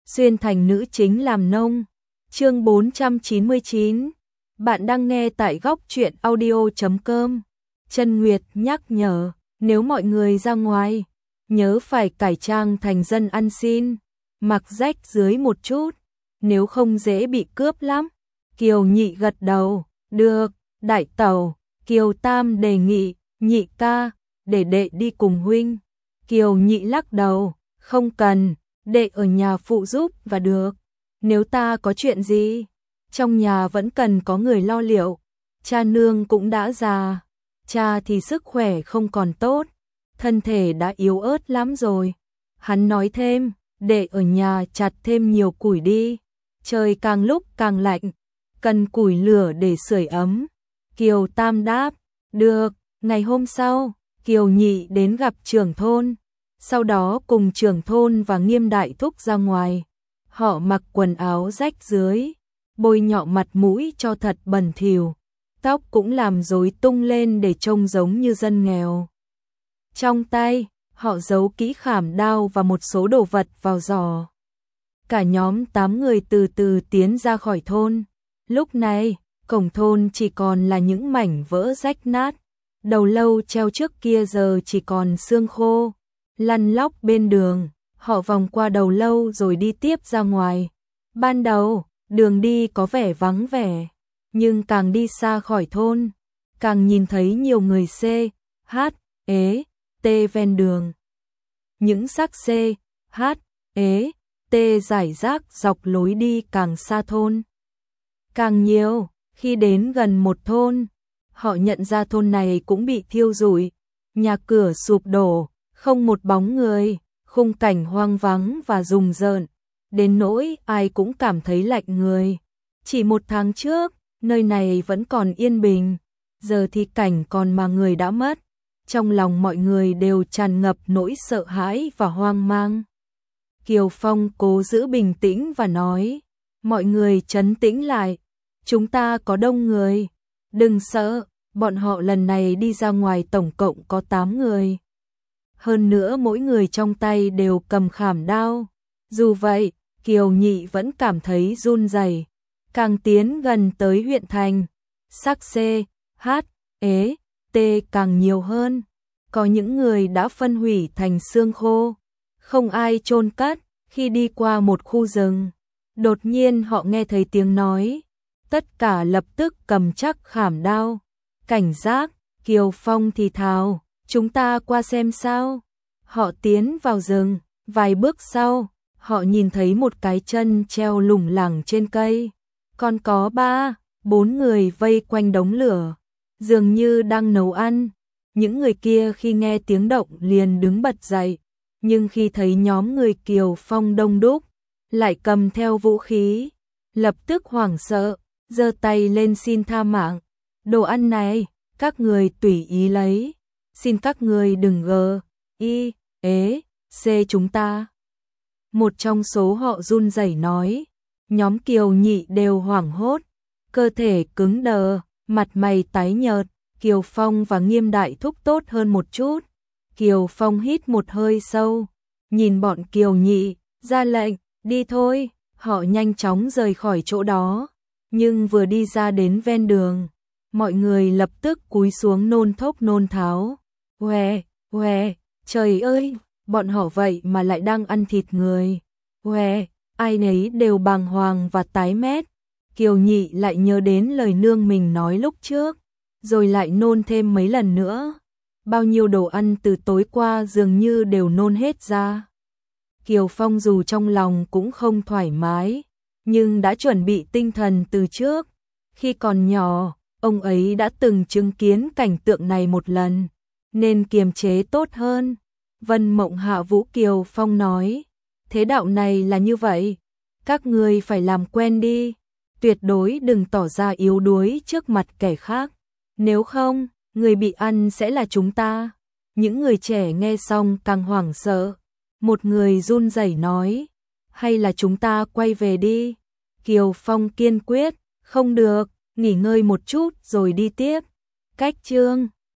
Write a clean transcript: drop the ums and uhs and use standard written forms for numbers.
xuyên thành nữ chính làm nông. Chương 499. Bạn đang nghe tại góc truyện audio.com. Chân Nguyệt nhắc nhở, nếu mọi người ra ngoài, nhớ phải cải trang thành dân ăn xin, mặc rách dưới một chút, nếu không dễ bị cướp lắm. Kiều Nhị gật đầu, được, đại tẩu. Kiều Tam đề nghị, nhị ca, để đệ đi cùng huynh. Kiều Nhị lắc đầu, không cần, đệ ở nhà phụ giúp và được. Nếu ta có chuyện gì, trong nhà vẫn cần có người lo liệu. Cha nương cũng đã già, cha thì sức khỏe không còn tốt, thân thể đã yếu ớt lắm rồi. Hắn nói thêm, đệ ở nhà chặt thêm nhiều củi đi, trời càng lúc càng lạnh, cần củi lửa để sưởi ấm. Kiều Tam đáp, được. Ngày hôm sau, Kiều Nhị đến gặp trưởng thôn, sau đó cùng trưởng thôn và Nghiêm đại thúc ra ngoài. Họ mặc quần áo rách rưới, bôi nhọ mặt mũi cho thật bẩn thỉu, tóc cũng làm rối tung lên để trông giống như dân nghèo. Trong tay, họ giấu kỹ khảm đao và một số đồ vật vào giỏ. Cả nhóm 8 người từ từ tiến ra khỏi thôn. Lúc này, cổng thôn chỉ còn là những mảnh vỡ rách nát. Đầu lâu treo trước kia giờ chỉ còn xương khô, lăn lóc bên đường. Họ vòng qua đầu lâu rồi đi tiếp ra ngoài. Ban đầu, đường đi có vẻ vắng vẻ, nhưng càng đi xa khỏi thôn, càng nhìn thấy nhiều người C, H, ế, T ven đường. Những xác C, H, ế, T rải rác dọc lối đi càng xa thôn. Càng nhiều, khi đến gần một thôn, họ nhận ra thôn này cũng bị thiêu rụi, nhà cửa sụp đổ, không một bóng người, khung cảnh hoang vắng và rùng rợn, đến nỗi ai cũng cảm thấy lạnh người. Chỉ một tháng trước, nơi này vẫn còn yên bình, giờ thì cảnh còn mà người đã mất. Trong lòng mọi người đều tràn ngập nỗi sợ hãi và hoang mang. Kiều Phong cố giữ bình tĩnh và nói, mọi người trấn tĩnh lại, chúng ta có đông người, đừng sợ, bọn họ lần này đi ra ngoài tổng cộng có 8 người. Hơn nữa mỗi người trong tay đều cầm khảm đao. Dù vậy, Kiều Nhị vẫn cảm thấy run rẩy. Càng tiến gần tới huyện thành, xác C, H, ế, T càng nhiều hơn. Có những người đã phân hủy thành xương khô, không ai chôn cất. Khi đi qua một khu rừng, đột nhiên họ nghe thấy tiếng nói, tất cả lập tức cầm chắc khảm đao. Cảnh giác, Kiều Phong thì thào, chúng ta qua xem sao. Họ tiến vào rừng, vài bước sau, họ nhìn thấy một cái chân treo lủng lẳng trên cây. Còn có 3-4 người vây quanh đống lửa, dường như đang nấu ăn. Những người kia khi nghe tiếng động liền đứng bật dậy, nhưng khi thấy nhóm người Kiều Phong đông đúc, lại cầm theo vũ khí, lập tức hoảng sợ, giơ tay lên xin tha mạng. Đồ ăn này, các người tùy ý lấy, xin các người đừng ế, C chúng ta. Một trong số họ run rẩy nói, nhóm Kiều Nhị đều hoảng hốt, cơ thể cứng đờ, mặt mày tái nhợt. Kiều Phong và Nghiêm đại thúc tốt hơn một chút. Kiều Phong hít một hơi sâu, nhìn bọn Kiều Nhị, ra lệnh, đi thôi. Họ nhanh chóng rời khỏi chỗ đó, nhưng vừa đi ra đến ven đường, mọi người lập tức cúi xuống nôn thốc nôn tháo. Uè, trời ơi, bọn họ vậy mà lại đang ăn thịt người. Uè, ai nấy đều bàng hoàng và tái mét. Kiều Nhị lại nhớ đến lời nương mình nói lúc trước, rồi lại nôn thêm mấy lần nữa. Bao nhiêu đồ ăn từ tối qua dường như đều nôn hết ra. Kiều Phong dù trong lòng cũng không thoải mái, nhưng đã chuẩn bị tinh thần từ trước. Khi còn nhỏ, ông ấy đã từng chứng kiến cảnh tượng này một lần, nên kiềm chế tốt hơn. Vân Mộng hạ vũ Kiều Phong nói, thế đạo này là như vậy, các người phải làm quen đi, tuyệt đối đừng tỏ ra yếu đuối trước mặt kẻ khác, nếu không, người bị ăn sẽ là chúng ta. Những người trẻ nghe xong càng hoảng sợ. Một người run rẩy nói, hay là chúng ta quay về đi. Kiều Phong kiên quyết, không được, nghỉ ngơi một chút rồi đi tiếp. Cách chương